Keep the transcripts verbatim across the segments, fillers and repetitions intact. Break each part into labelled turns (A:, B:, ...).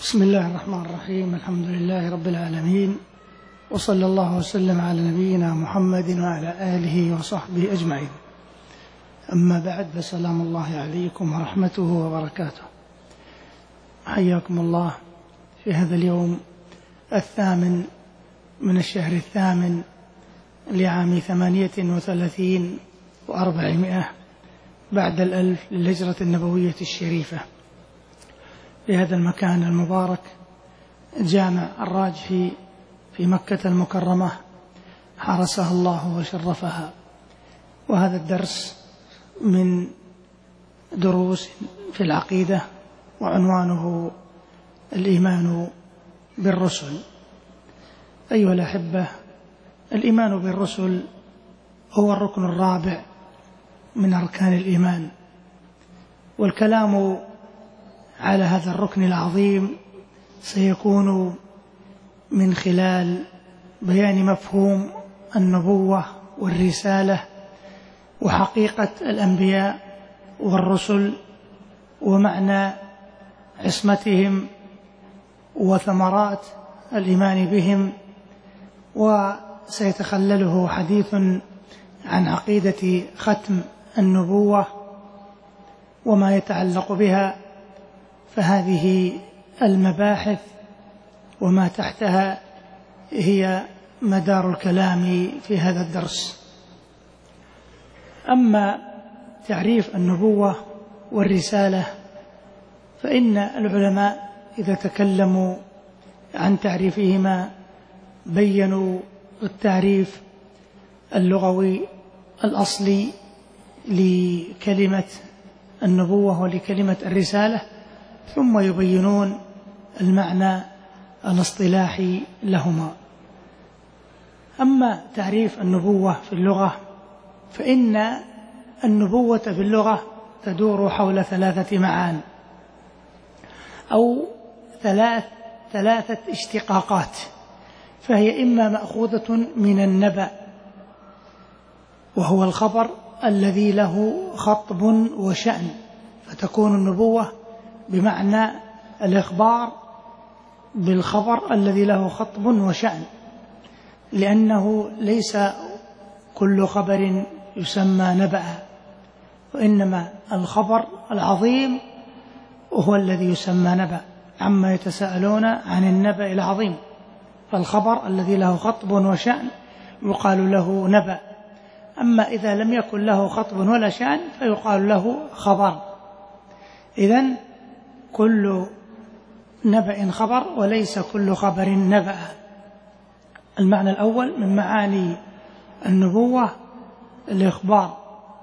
A: بسم الله الرحمن الرحيم. الحمد لله رب العالمين، وصلى الله وسلم على نبينا محمد وعلى آله وصحبه أجمعين. أما بعد، فسلام الله عليكم ورحمته وبركاته. حياكم الله في هذا اليوم الثامن من الشهر الثامن لعام ثمانية وثلاثين وأربعمائة بعد الألف للهجرة النبوية الشريفة، في هذا المكان المبارك جامع الراجحي في مكة المكرمة، حرسها الله وشرفها. وهذا الدرس من دروس في العقيدة، وعنوانه الإيمان بالرسل. أيها الأحبة، الإيمان بالرسل هو الركن الرابع من أركان الإيمان، والكلام على هذا الركن العظيم سيكون من خلال بيان مفهوم النبوة والرسالة وحقيقة الأنبياء والرسل ومعنى عصمتهم وثمرات الإيمان بهم، وسيتخلله حديث عن عقيدة ختم النبوة وما يتعلق بها. فهذه المباحث وما تحتها هي مدار الكلام في هذا الدرس. أما تعريف النبوة والرسالة، فإن العلماء إذا تكلموا عن تعريفهما بيّنوا التعريف اللغوي الأصلي لكلمة النبوة ولكلمة الرسالة، ثم يبينون المعنى الاصطلاحي لهما. أما تعريف النبوة في اللغة، فإن النبوة في اللغة تدور حول ثلاثة معان أو ثلاث ثلاثة اشتقاقات، فهي إما مأخوذة من النبأ وهو الخبر الذي له خطب وشأن، فتكون النبوة بمعنى الإخبار بالخبر الذي له خطب وشأن، لأنه ليس كل خبر يسمى نبأ، وإنما الخبر العظيم هو الذي يسمى نبأ. عما يتساءلون عن النبأ العظيم، فالخبر الذي له خطب وشأن يقال له نبأ. أما إذا لم يكن له خطب ولا شأن فيقال له خبر. إذن كل نبأ خبر وليس كل خبر نبأ. المعنى الأول من معاني النبوة الإخبار،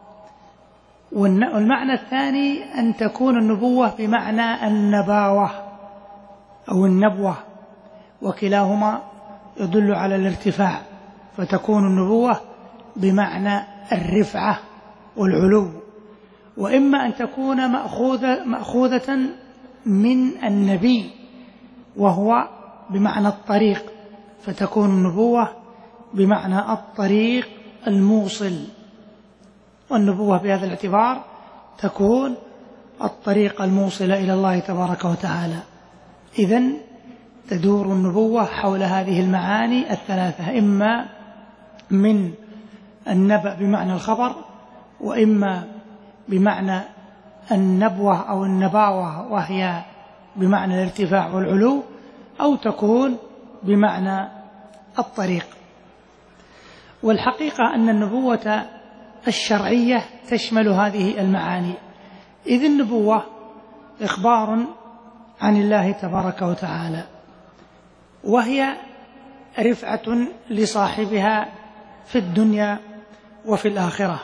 A: والمعنى الثاني أن تكون النبوة بمعنى النباوة أو النبوة، وكلاهما يدل على الارتفاع، فتكون النبوة بمعنى الرفعة والعلو. وإما أن تكون مأخوذة, مأخوذة من النبي وهو بمعنى الطريق، فتكون النبوة بمعنى الطريق الموصل. والنبوة بهذا الاعتبار تكون الطريق الموصل إلى الله تبارك وتعالى. إذن تدور النبوة حول هذه المعاني الثلاثة، إما من النبأ بمعنى الخبر، وإما بمعنى النبوة أو النباوة وهي بمعنى الارتفاع والعلو، أو تكون بمعنى الطريق. والحقيقة أن النبوة الشرعية تشمل هذه المعاني، إذ النبوة إخبار عن الله تبارك وتعالى، وهي رفعة لصاحبها في الدنيا وفي الآخرة.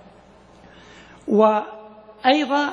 A: وأيضا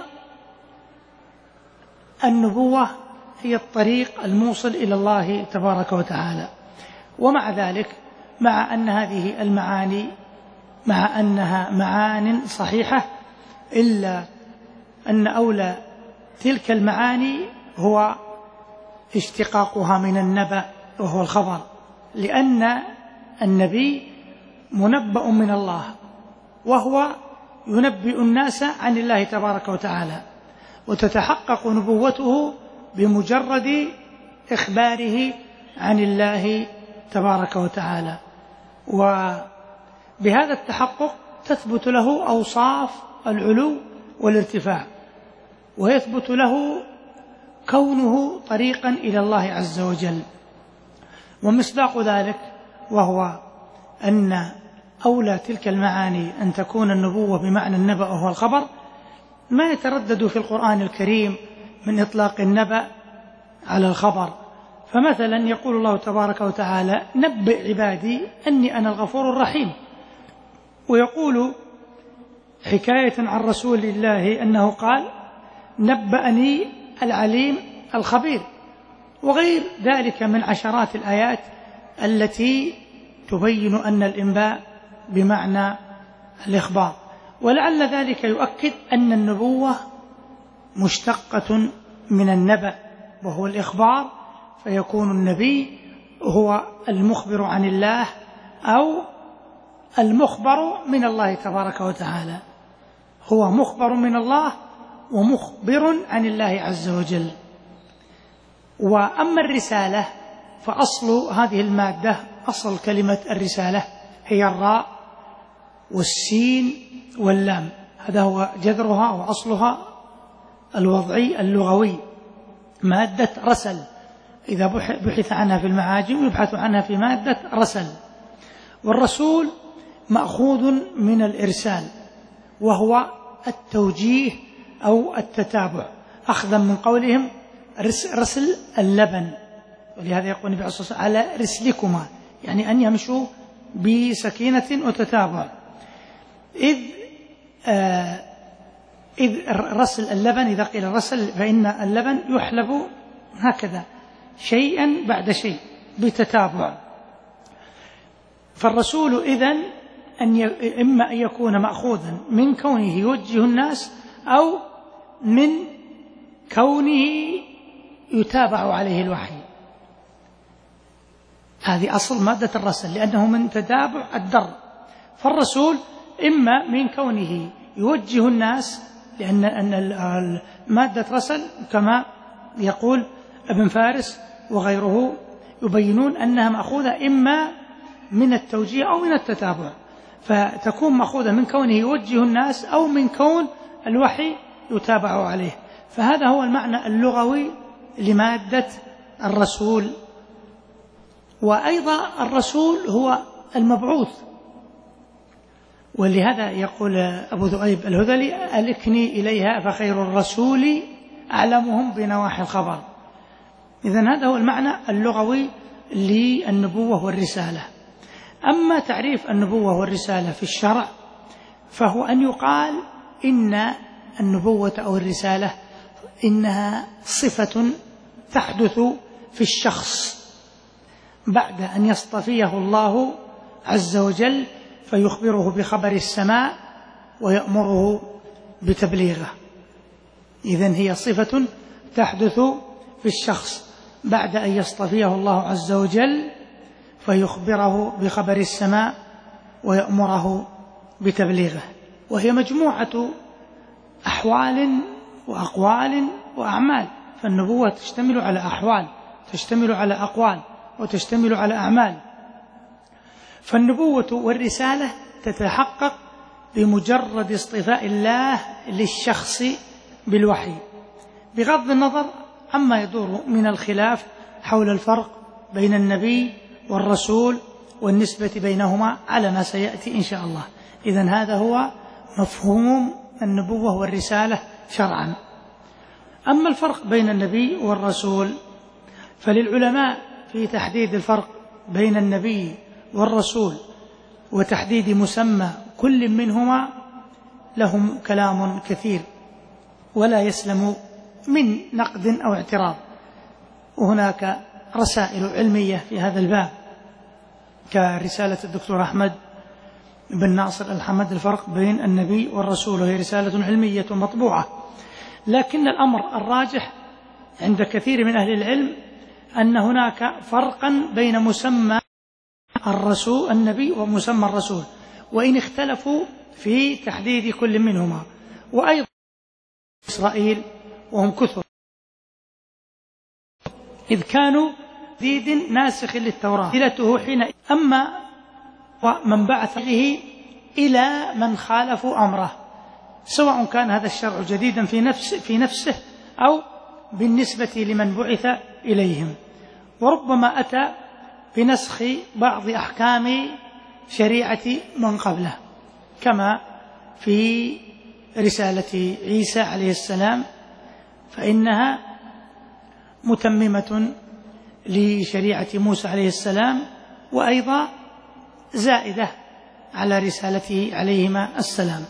A: النبوة هي الطريق الموصل إلى الله تبارك وتعالى. ومع ذلك، مع أن هذه المعاني مع أنها معان صحيحة، إلا أن أولى تلك المعاني هو اشتقاقها من النبأ وهو الخبر، لأن النبي منبأ من الله، وهو ينبئ الناس عن الله تبارك وتعالى، وتتحقق نبوته بمجرد إخباره عن الله تبارك وتعالى. وبهذا التحقق تثبت له أوصاف العلو والارتفاع، ويثبت له كونه طريقا إلى الله عز وجل. ومصداق ذلك وهو أن أولى تلك المعاني أن تكون النبوة بمعنى النبأ وهو الخبر ما يتردد في القرآن الكريم من إطلاق النبأ على الخبر. فمثلا يقول الله تبارك وتعالى: نبئ عبادي أني أنا الغفور الرحيم. ويقول حكاية عن رسول الله أنه قال: نبأني العليم الخبير. وغير ذلك من عشرات الآيات التي تبين أن الإنباء بمعنى الإخبار. ولعل ذلك يؤكد أن النبوة مشتقة من النبأ وهو الإخبار، فيكون النبي هو المخبر عن الله أو المخبر من الله تبارك وتعالى، هو مخبر من الله ومخبر عن الله عز وجل. وأما الرسالة فأصل هذه المادة، أصل كلمة الرسالة هي الراء والسين واللام، هذا هو جذرها وأصلها الوضعي اللغوي، مادة رسل. إذا بحث عنها في المعاجم يبحث عنها في مادة رسل. والرسول مأخوذ من الإرسال وهو التوجيه أو التتابع، أخذا من قولهم رسل اللبن، ولهذا يقول النبي صلى الله عليه وسلم: على رسلكما، يعني أن يمشوا بسكينة وتتابع. إذ آه إذ رسل اللبن، إذا قيل رسل فإن اللبن يحلب هكذا شيئا بعد شيء بتتابع. فالرسول إذن أن ي... إما أن يكون مأخوذا من كونه يوجه الناس أو من كونه يتابع عليه الوحي. هذه أصل مادة الرسل، لأنه من تتابع الدر. فالرسول إما من كونه يوجه الناس، لأن أن مادة رسل كما يقول ابن فارس وغيره يبينون أنها مأخوذة إما من التوجيه أو من التتابع، فتكون مأخوذة من كونه يوجه الناس أو من كون الوحي يتابع عليه. فهذا هو المعنى اللغوي لمادة الرسول. وأيضا الرسول هو المبعوث، ولهذا يقول أبو ذؤيب الهذلي: ألكني إليها فخير الرسول أعلمهم بنواحي الخبر. إذن هذا هو المعنى اللغوي للنبوة والرسالة. أما تعريف النبوة والرسالة في الشرع فهو أن يقال إن النبوة أو الرسالة إنها صفة تحدث في الشخص بعد أن يصطفيه الله عز وجل فيخبره بخبر السماء ويأمره بتبليغه. إذن هي صفة تحدث في الشخص بعد أن يصطفيه الله عز وجل فيخبره بخبر السماء ويأمره بتبليغه، وهي مجموعة أحوال وأقوال وأعمال. فالنبوة تشتمل على أحوال، تشتمل على أقوال، وتشتمل على أعمال. فالنبوة والرسالة تتحقق بمجرد اصطفاء الله للشخص بالوحي، بغض النظر عما يدور من الخلاف حول الفرق بين النبي والرسول والنسبة بينهما على ما سيأتي إن شاء الله. إذن هذا هو مفهوم النبوة والرسالة شرعا. أما الفرق بين النبي والرسول فللعلماء في تحديد الفرق بين النبي والرسول وتحديد مسمى كل منهما لهم كلام كثير ولا يسلم من نقد أو اعتراض. وهناك رسائل علمية في هذا الباب كرسالة الدكتور أحمد بن ناصر الحمد الفرق بين النبي والرسول، وهي رسالة علمية مطبوعة. لكن الأمر الراجح عند كثير من أهل العلم أن هناك فرقا بين مسمى الرسول النبي ومسمى الرسول، وإن اختلفوا في تحديد كل منهما. وأيضا إسرائيل وهم كثر إذ كانوا ديد ناسخ للتوراة إلته حين أما ومن بعث به إلى من خالفوا أمره، سواء كان هذا الشرع جديدا في نفس في نفسه أو بالنسبة لمن بعث إليهم. وربما أتى بنسخ بعض أحكام شريعة من قبله، كما في رسالة عيسى عليه السلام، فإنها متممة لشريعة موسى عليه السلام، وأيضا زائدة على رسالته عليهما السلام.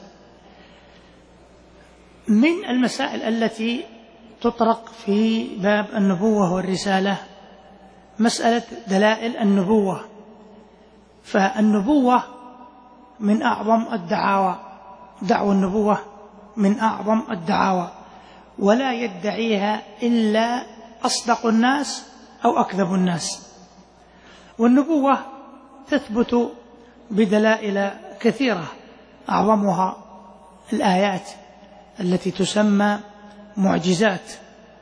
A: من المسائل التي تطرق في باب النبوة والرسالة مسألة دلائل النبوة. فالنبوة من أعظم الدعاوى، دعوى النبوة من أعظم الدعاوى، ولا يدعيها إلا أصدق الناس أو أكذب الناس. والنبوة تثبت بدلائل كثيرة، أعظمها الآيات التي تسمى معجزات،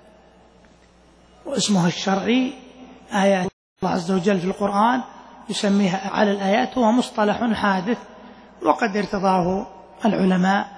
A: واسمها الشرعي آيات. الله عز وجل في القرآن يسميها على الآيات، هو مصطلح حادث وقد ارتضاه العلماء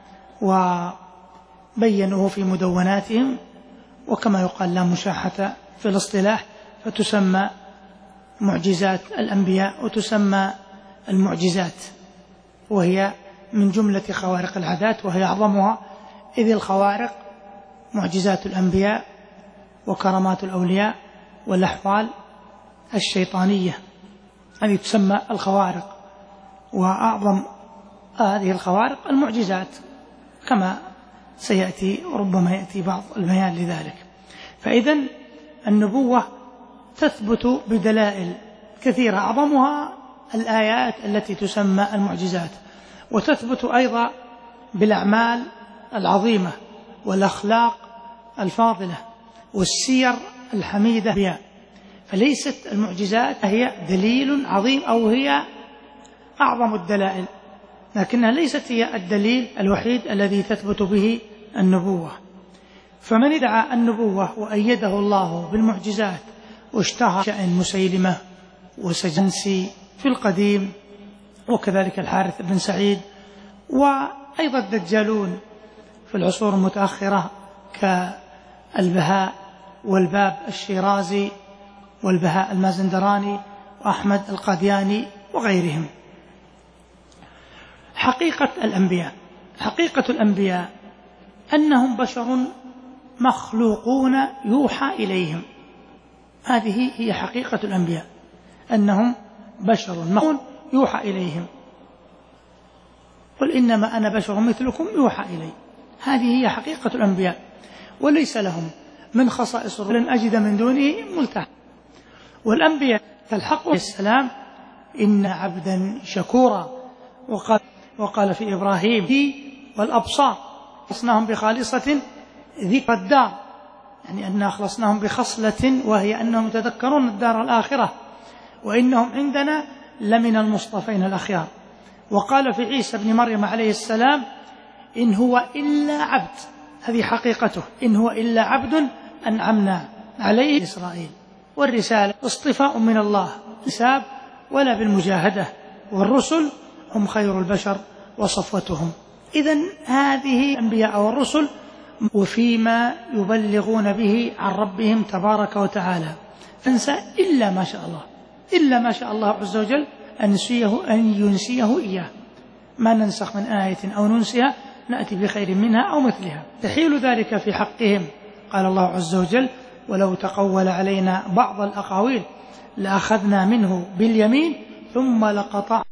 A: وبينوه في مدوناتهم، وكما يقال لا مشاحة في الاصطلاح، فتسمى معجزات الأنبياء وتسمى المعجزات، وهي من جملة خوارق العادات، وهي أعظمها، إذ الخوارق معجزات الأنبياء وكرامات الأولياء والأحوال الشيطانية، هذه تسمى الخوارق. وأعظم هذه الخوارق المعجزات، كما سيأتي ربما يأتي بعض البيان لذلك. فإذن النبوة تثبت بدلائل كثيرة، أعظمها الآيات التي تسمى المعجزات، وتثبت أيضا بالأعمال العظيمة والأخلاق الفاضلة والسير الحميدة بها. فليست المعجزات هي دليل عظيم أو هي أعظم الدلائل، لكنها ليست هي الدليل الوحيد الذي تثبت به النبوة. فمن ادعى النبوة وأيده الله بالمعجزات واشتهر شأن مسيلمة وسجنسي في القديم، وكذلك الحارث بن سعيد، وأيضا الدجالون في العصور المتأخرة كالبهاء والباب الشيرازي والبهاء المازندراني وأحمد القادياني وغيرهم. حقيقة الأنبياء، حقيقة الأنبياء أنهم بشر مخلوقون يوحى إليهم، هذه هي حقيقة الأنبياء، أنهم بشر مخلوقون يوحى إليهم. قل إنما أنا بشر مثلكم يوحى إلي، هذه هي حقيقة الأنبياء، وليس لهم من خصائص لن أجد من دونه ملتحى. والأنبياء كالحق والسلام إن عبدا شكورا، وقال, وقال في إبراهيم والأبصار أخلصناهم بخالصة ذكر الدار، يعني أننا أخلصناهم بخصلة وهي أنهم يتذكرون الدار الآخرة، وإنهم عندنا لمن المصطفين الأخيار. وقال في عيسى بن مريم عليه السلام إن هو إلا عبد، هذه حقيقته، إن هو إلا عبد أنعمنا عليه إسرائيل. والرسالة اصطفاء من الله، حساب ولا بالمجاهدة، والرسل هم خير البشر وصفوتهم. إذن هذه الأنبياء والرسل وفيما يبلغون به عن ربهم تبارك وتعالى، فانسى إلا ما شاء الله، إلا ما شاء الله عز وجل أن ينسيه, أن ينسيه إياه، ما ننسخ من آية أو ننسها نأتي بخير منها أو مثلها. تحيل ذلك في حقهم. قال الله عز وجل ولو تقول علينا بعض الأقاويل لأخذنا منه باليمين ثم لقطع.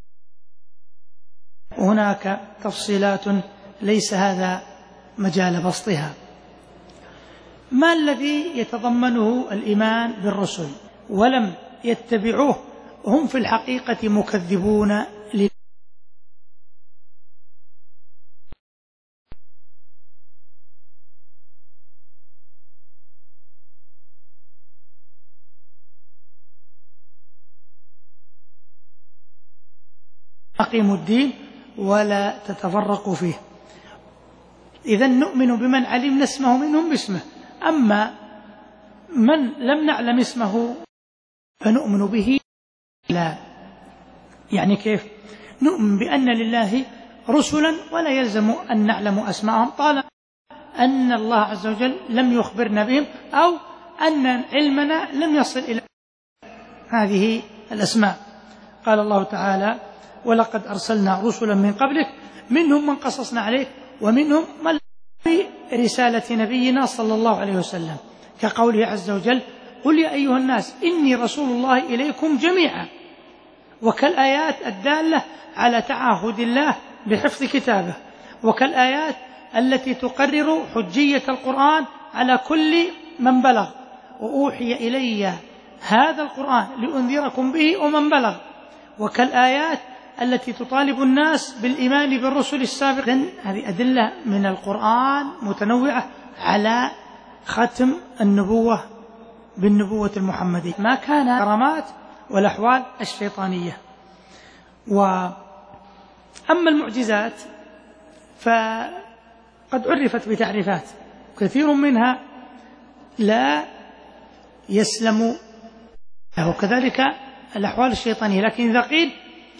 A: هناك تفصيلات ليس هذا مجال بسطها. ما الذي يتضمنه الإيمان بالرسل ولم يتبعوه؟ هم في الحقيقة مكذبون ل أقيموا الدين ولا تتفرقوا فيه. إذن نؤمن بمن علمنا اسمه منهم باسمه. أما من لم نعلم اسمه فنؤمن به؟ لا. يعني كيف؟ نؤمن بأن لله رسلا ولا يلزم أن نعلم أسماءهم طالما أن الله عز وجل لم يخبرنا بهم أو أن علمنا لم يصل إلى هذه الأسماء. قال الله تعالى: ولقد أرسلنا رسلا من قبلك منهم من قصصنا عليك ومنهم من في رسالة نبينا صلى الله عليه وسلم، كقوله عز وجل: قل يا أيها الناس إني رسول الله إليكم جميعا، وكالآيات الدالة على تعهد الله بحفظ كتابه، وكالآيات التي تقرر حجية القرآن على كل من بلغ، وأوحي إلي هذا القرآن لأنذركم به ومن بلغ، وكالآيات التي تطالب الناس بالإيمان بالرسل السابقين. هذه أدلة من القرآن متنوعة على ختم النبوة بالنبوة المحمدية، ما كان كرامات والأحوال الشيطانية. وأما المعجزات فقد عرفت بتعريفات كثير منها لا يسلم، وكذلك الأحوال الشيطانية. لكن إذا قيل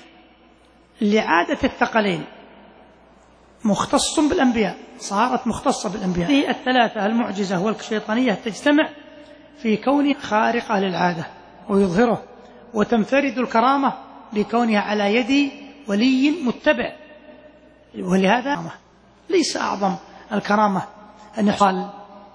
A: لعادة الثقلين مختص بالأنبياء صارت مختصة بالأنبياء. هذه الثلاثة المعجزة والشيطانية تجتمع في كونها خارقة للعادة ويظهره، وتنفرد الكرامة لكونها على يد ولي متبع. ولهذا ليس أعظم الكرامة أن يحصل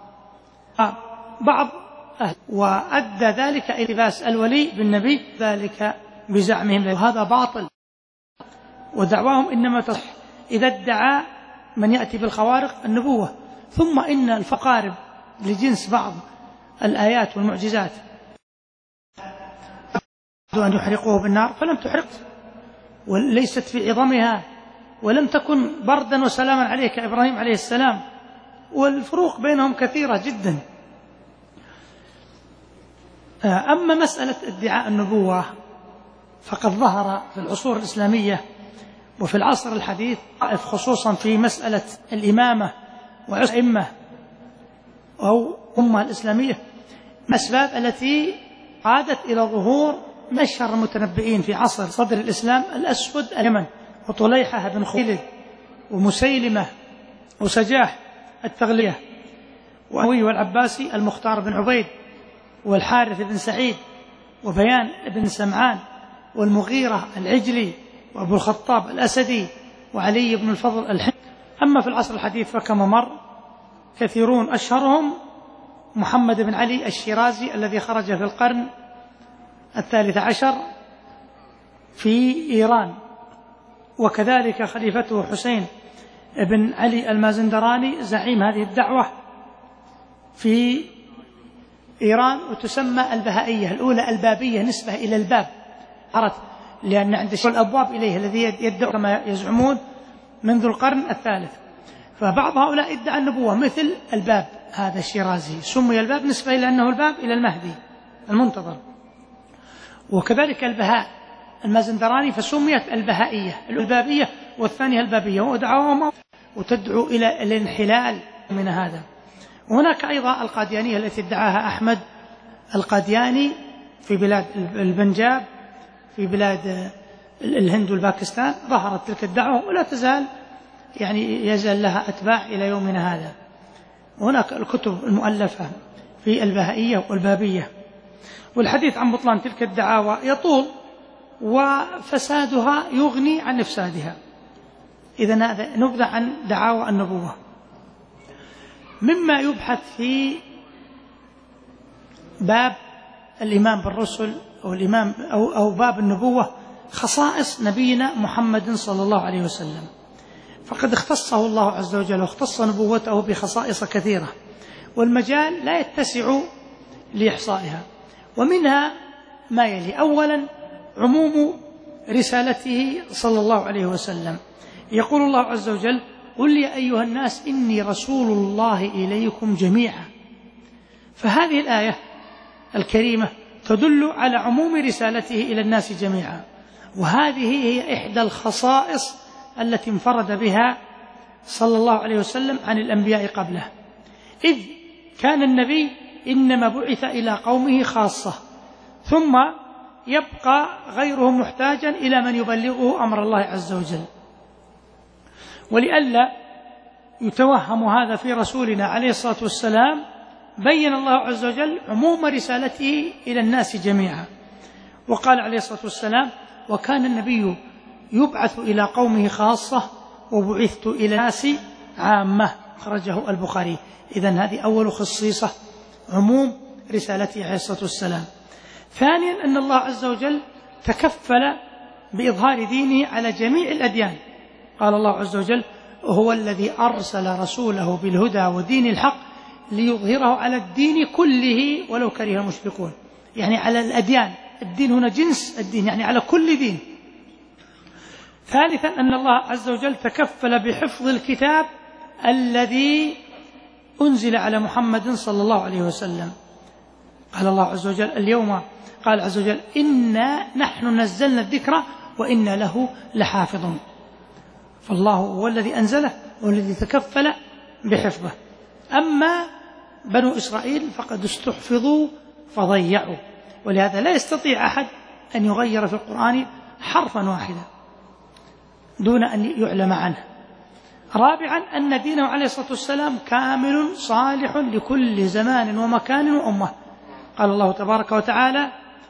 A: بعض أهل، وأدى ذلك إلى التباس الولي بالنبي ذلك بزعمهم، وهذا باطل، ودعواهم إنما تصح إذا ادعى من يأتي بالخوارق النبوة. ثم إن الفقارب لجنس بعض الآيات والمعجزات أن يحرقوه بالنار فلم تحرق، وليست في عظمها، ولم تكن بردا وسلاما عليه كإبراهيم عليه السلام، والفروق بينهم كثيرة جدا. أما مسألة ادعاء النبوة فقد ظهر في العصور الإسلامية وفي العصر الحديث، خصوصا في مسألة الإمامة والأئمة أو أمة الإسلامية، الأسباب التي عادت إلى ظهور أشهر المتنبئين في عصر صدر الإسلام: الأسود اليمن، وطليحة بن خالد، ومسيلمة، وسجاح التغلية، وأموي والعباسي المختار بن عبيد، والحارث بن سعيد، وبيان بن سمعان، والمغيرة العجلي، وأبو الخطاب الأسدي، وعلي بن الفضل الحمصي. أما في العصر الحديث فكما مر كثيرون، أشهرهم محمد بن علي الشيرازي الذي خرج في القرن الثالث عشر في إيران، وكذلك خليفته حسين بن علي المازندراني زعيم هذه الدعوة في إيران، وتسمى البهائية الأولى البابية نسبة إلى الباب، عرفت، لأن عند الأبواب إليه الذي يدعو كما يزعمون منذ القرن الثالث. فبعض هؤلاء ادعى النبوة مثل الباب هذا الشيرازي، سمي الباب نسبة إلى أنه الباب إلى المهدي المنتظر. وكذلك البهاء المازندراني فسميت البهائية البابية، والثانية البابية، ودعوهم وتدعو إلى الانحلال من هذا. وهناك أيضا القاديانية التي ادعاها أحمد القادياني في بلاد البنجاب في بلاد الهند والباكستان. ظهرت تلك الدعوة ولا تزال يعني يزال لها أتباع إلى يومنا هذا. وهناك الكتب المؤلفة في البهائية والبابية. والحديث عن بطلان تلك الدعاوى يطول، وفسادها يغني عن إفسادها. إذن هذا نبذة عن دعاوى النبوة. مما يبحث في باب الإيمان بالرسل أو الإمام أو أو باب النبوة خصائص نبينا محمد صلى الله عليه وسلم، فقد اختصه الله عز وجل واختص نبوته بخصائص كثيرة، والمجال لا يتسع لإحصائها. ومنها ما يلي: أولا عموم رسالته صلى الله عليه وسلم. يقول الله عز وجل: قل يا أيها الناس إني رسول الله إليكم جميعا. فهذه الآية الكريمة تدل على عموم رسالته إلى الناس جميعا، وهذه هي إحدى الخصائص التي انفرد بها صلى الله عليه وسلم عن الأنبياء قبله، إذ كان النبي إنما بعث إلى قومه خاصة، ثم يبقى غيره محتاجا إلى من يبلغه أمر الله عز وجل. ولئلا يتوهم هذا في رسولنا عليه الصلاة والسلام بين الله عز وجل عموم رسالته إلى الناس جميعا، وقال عليه الصلاة والسلام: وكان النبي يبعث إلى قومه خاصة وبعثت إلى الناس عامة، أخرجه البخاري. إذن هذه أول خصيصة، عموم رسالته عليه الصلاة والسلام. ثانيا أن الله عز وجل تكفل بإظهار دينه على جميع الأديان. قال الله عز وجل: هو الذي أرسل رسوله بالهدى ودين الحق ليظهره على الدين كله ولو كره المشركون، يعني على الأديان. الدين هنا جنس الدين، يعني على كل دين. ثالثا أن الله عز وجل تكفل بحفظ الكتاب الذي أنزل على محمد صلى الله عليه وسلم. قال الله عز وجل اليوم قال عز وجل: إنا نحن نزلنا الذكر وإنا له لحافظون. فالله هو الذي أنزله والذي تكفل بحفظه. أما بنو إسرائيل فقد استحفظوا فضيعوا، ولهذا لا يستطيع أحد أن يغير في القرآن حرفا واحدا دون أن يعلم عنه. رابعا أن دينه عليه الصلاة والسلام كامل صالح لكل زمان ومكان وأمة. قال الله تبارك وتعالى: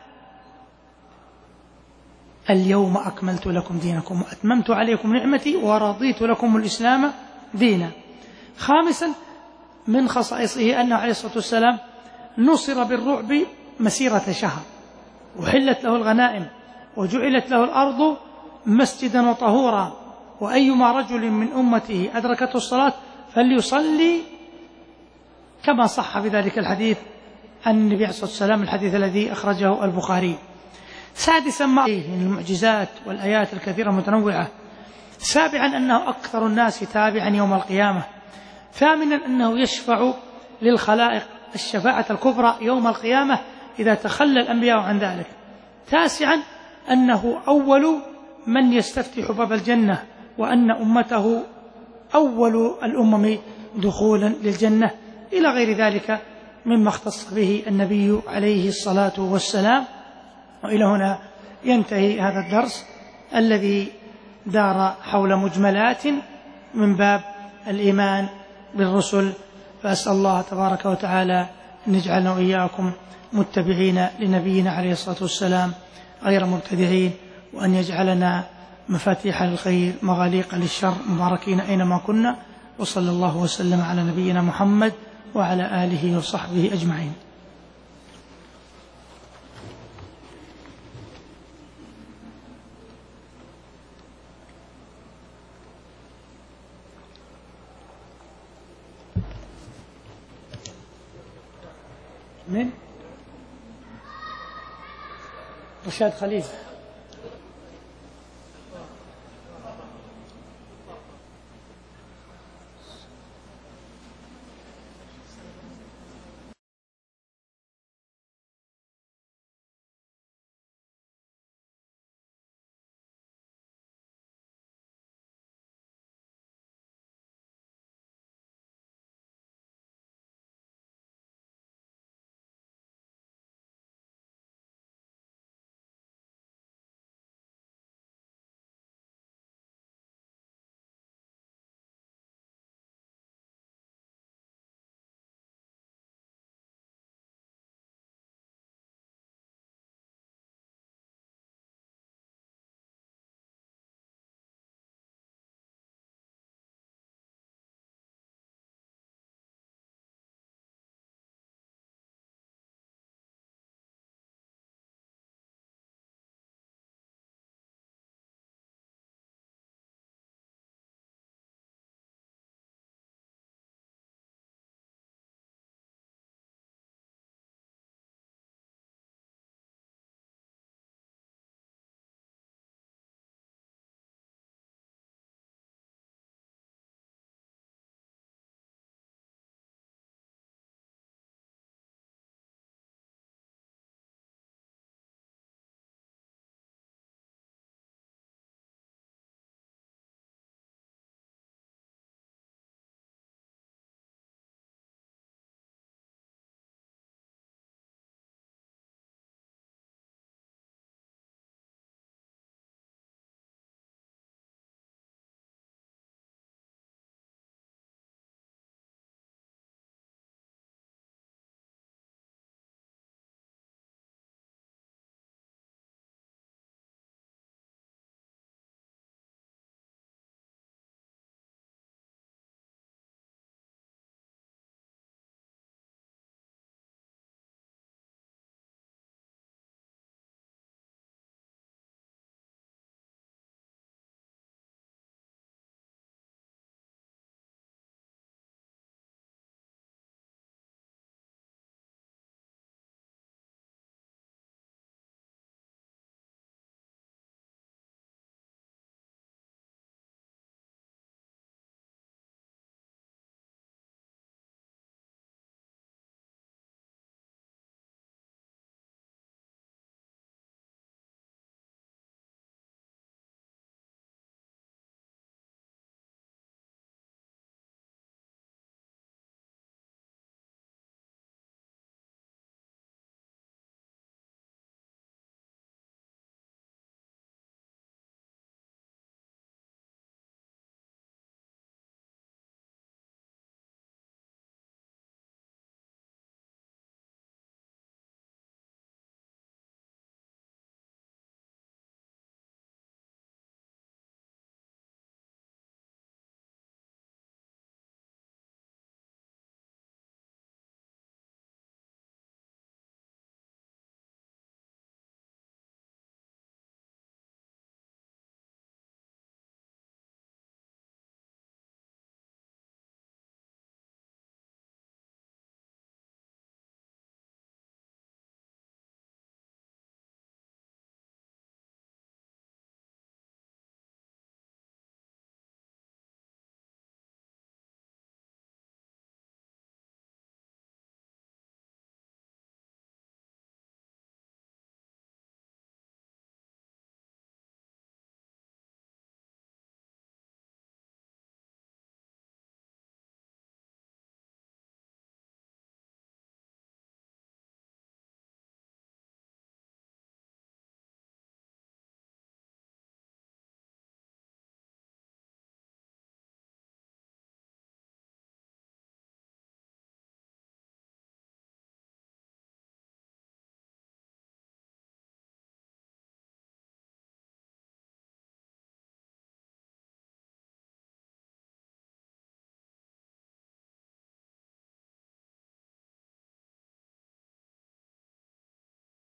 A: اليوم أكملت لكم دينكم وأتممت عليكم نعمتي ورضيت لكم الإسلام دينا. خامسا من خصائصه أنه عليه الصلاة والسلام نصر بالرعب مسيرة شهر، وحلت له الغنائم، وجعلت له الأرض مسجدا وطهورا، وأيما رجل من أمته أدركته الصلاة فليصلي كما صح بذلك الحديث عن النبي عليه الصلاة والسلام، الحديث الذي أخرجه البخاري. سادسا ما من المعجزات والآيات الكثيرة المتنوعة. سابعا أنه أكثر الناس تابعا يوم القيامة. ثامنا أنه يشفع للخلائق الشفاعة الكبرى يوم القيامة إذا تخلى الأنبياء عن ذلك. تاسعا أنه أول من يستفتح باب الجنة، وأن أمته أول الأمم دخولا للجنة، إلى غير ذلك مما اختص به النبي عليه الصلاة والسلام. وإلى هنا ينتهي هذا الدرس الذي دار حول مجملات من باب الإيمان بالرسل. فأسأل الله تبارك وتعالى أن يجعلنا وإياكم متبعين لنبينا عليه الصلاة والسلام غير مبتدعين، وأن يجعلنا مفاتيح للخير مغاليق للشر مباركين أينما كنا. وصلى الله وسلم على نبينا محمد وعلى آله وصحبه أجمعين. من رشاد خليل.